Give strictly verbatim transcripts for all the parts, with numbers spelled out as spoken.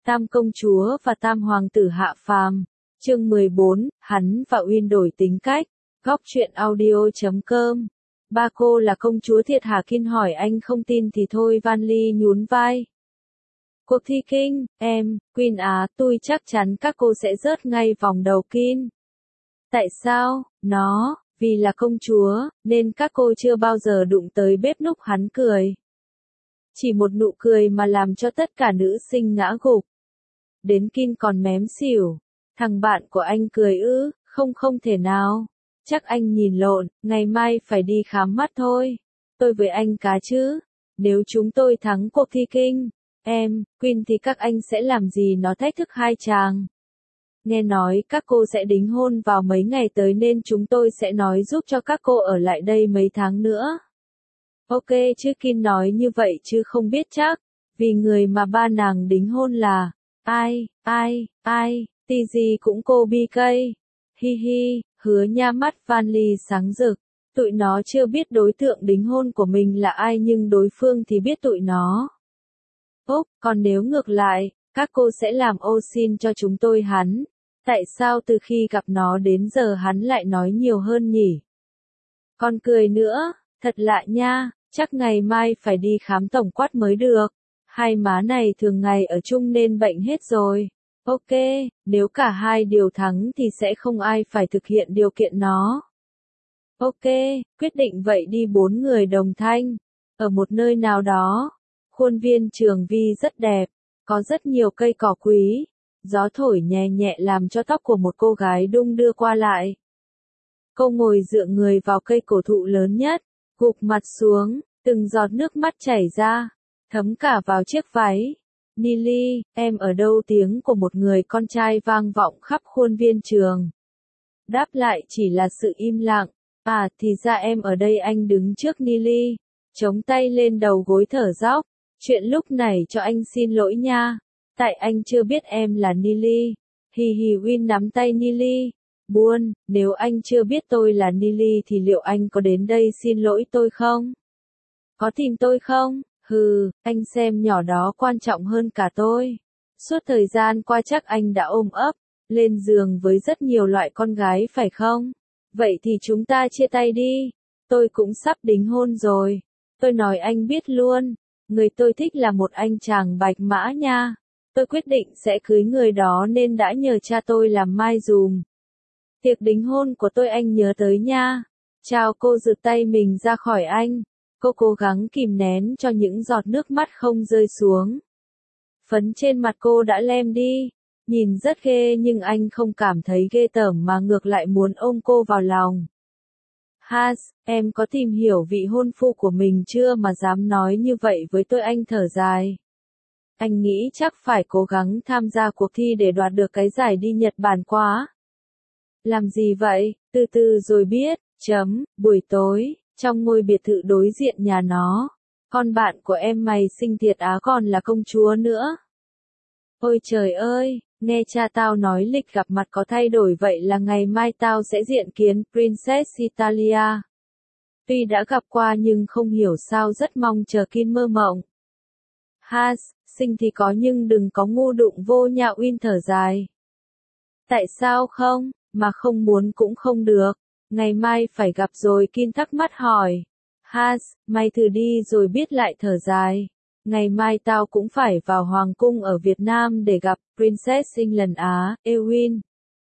Tam công chúa và tam hoàng tử hạ phàm. Chương mười bốn, hắn và Uyên đổi tính cách. Góc truyện audio chấm com. Ba cô là công chúa thiệt hả? Kin hỏi. Anh không tin thì thôi. Van Ly nhún vai. Cuộc thi kinh, em, Queen á, tôi chắc chắn các cô sẽ rớt ngay vòng đầu Kin. Tại sao? Nó, vì là công chúa, nên các cô chưa bao giờ đụng tới bếp núc. Hắn cười. Chỉ một nụ cười mà làm cho tất cả nữ sinh ngã gục. Đến Kin còn mém xỉu. Thằng bạn của anh cười ư, không không thể nào. Chắc anh nhìn lộn, ngày mai phải đi khám mắt thôi. Tôi với anh cá chứ. Nếu chúng tôi thắng cuộc thi kinh, em, Queen thì các anh sẽ làm gì? Nó thách thức hai chàng. Nghe nói các cô sẽ đính hôn vào mấy ngày tới nên chúng tôi sẽ nói giúp cho các cô ở lại đây mấy tháng nữa. Ok chứ? Kin nói như vậy chứ không biết chắc. Vì người mà ba nàng đính hôn là ai, ai, ai, tí gì cũng cô bi cây. Hi hi, hứa nha. Mắt Van Ly sáng rực. Tụi nó chưa biết đối tượng đính hôn của mình là ai nhưng đối phương thì biết tụi nó. Ốc, còn nếu ngược lại, các cô sẽ làm ô xin cho chúng tôi. Hắn, tại sao từ khi gặp nó đến giờ hắn lại nói nhiều hơn nhỉ? Còn cười nữa, thật lạ nha, chắc ngày mai phải đi khám tổng quát mới được. Hai má này thường ngày ở chung nên bệnh hết rồi. Ok, nếu cả hai đều thắng thì sẽ không ai phải thực hiện điều kiện nó. Ok, quyết định vậy đi. Bốn người đồng thanh. Ở một nơi nào đó, khuôn viên trường Vi rất đẹp, có rất nhiều cây cỏ quý. Gió thổi nhẹ nhẹ làm cho tóc của một cô gái đung đưa qua lại. Cô ngồi dựa người vào cây cổ thụ lớn nhất, gục mặt xuống, từng giọt nước mắt chảy ra, thấm cả vào chiếc váy. Nili, em ở đâu? Tiếng của một người con trai vang vọng khắp khuôn viên trường. Đáp lại chỉ là sự im lặng. À, thì ra em ở đây. Anh đứng trước Nili, chống tay lên đầu gối thở dốc. Chuyện lúc này cho anh xin lỗi nha. Tại anh chưa biết em là Nili. Hì hì. Win nắm tay Nili. Buồn, nếu anh chưa biết tôi là Nili thì liệu anh có đến đây xin lỗi tôi không? Có tìm tôi không? Hừ, anh xem nhỏ đó quan trọng hơn cả tôi. Suốt thời gian qua chắc anh đã ôm ấp, lên giường với rất nhiều loại con gái phải không? Vậy thì chúng ta chia tay đi. Tôi cũng sắp đính hôn rồi. Tôi nói anh biết luôn. Người tôi thích là một anh chàng bạch mã nha. Tôi quyết định sẽ cưới người đó nên đã nhờ cha tôi làm mai dùm. Tiệc đính hôn của tôi anh nhớ tới nha. Chào. Cô giựt tay mình ra khỏi anh. Cô cố gắng kìm nén cho những giọt nước mắt không rơi xuống. Phấn trên mặt cô đã lem đi. Nhìn rất ghê nhưng anh không cảm thấy ghê tởm mà ngược lại muốn ôm cô vào lòng. Has, em có tìm hiểu vị hôn phu của mình chưa mà dám nói như vậy với tôi? Anh thở dài. Anh nghĩ chắc phải cố gắng tham gia cuộc thi để đoạt được cái giải đi Nhật Bản quá. Làm gì vậy? Từ từ rồi biết. Chấm, buổi tối, trong ngôi biệt thự đối diện nhà nó. Con bạn của em mày xinh thiệt á, còn là công chúa nữa. Ôi trời ơi, nghe cha tao nói lịch gặp mặt có thay đổi, vậy là ngày mai tao sẽ diện kiến Princess Italia. Tuy đã gặp qua nhưng không hiểu sao rất mong chờ. Kin mơ mộng. Has, xinh thì có nhưng đừng có ngu đụng vô nha. Win thở dài. Tại sao không, mà không muốn cũng không được. Ngày mai phải gặp rồi. Kin thắc mắc hỏi. Has, mày thử đi rồi biết. Lại thở dài. Ngày mai tao cũng phải vào hoàng cung ở Việt Nam để gặp Princess England á. Ewin.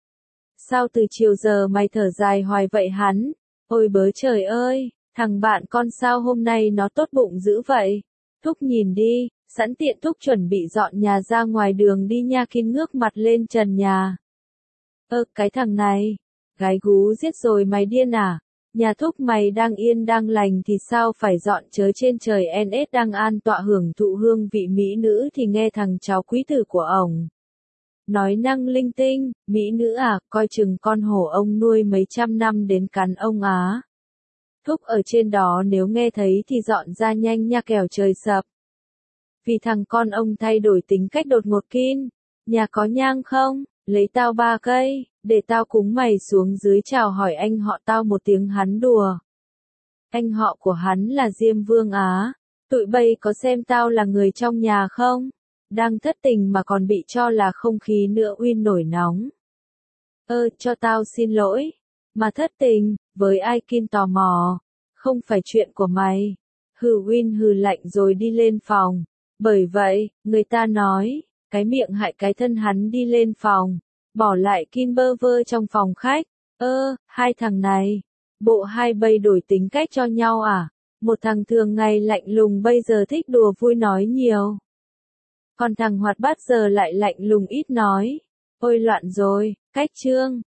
Sao từ chiều giờ mày thở dài hoài vậy? Hắn. Ôi bớ trời ơi, thằng bạn con sao hôm nay nó tốt bụng dữ vậy? Thúc nhìn đi, sẵn tiện Thúc chuẩn bị dọn nhà ra ngoài đường đi nha. Kin ngước mặt lên trần nhà. Ơ, cái thằng này, gái gú giết rồi mày điên à? Nhà Thúc mày đang yên đang lành thì sao phải dọn chớ? Trên trời en ét đang an tọa hưởng thụ hương vị mỹ nữ thì nghe thằng cháu quý tử của ổng nói năng linh tinh. Mỹ nữ à, coi chừng con hổ ông nuôi mấy trăm năm đến cắn ông á. Thúc ở trên đó nếu nghe thấy thì dọn ra nhanh nha kẻo trời sập. Vì thằng con ông thay đổi tính cách đột ngột. Kin, nhà có nhang không? Lấy tao ba cây, để tao cúng mày xuống dưới chào hỏi anh họ tao một tiếng. Hắn đùa. Anh họ của hắn là Diêm Vương á. Tụi bay có xem tao là người trong nhà không? Đang thất tình mà còn bị cho là không khí nữa Win nổi nóng. Ơ, cho tao xin lỗi. Mà thất tình, với ai Kin tò mò. Không phải chuyện của mày. Hừ Win hừ lạnh rồi đi lên phòng. Bởi vậy, người ta nói, cái miệng hại cái thân hắn đi lên phòng. Bỏ lại Kin bơ vơ trong phòng khách. Ơ, hai thằng này. Bộ hai bay đổi tính cách cho nhau à? Một thằng thường ngày lạnh lùng bây giờ thích đùa vui nói nhiều. Còn thằng hoạt bát giờ lại lạnh lùng ít nói. Ôi loạn rồi, cách chương.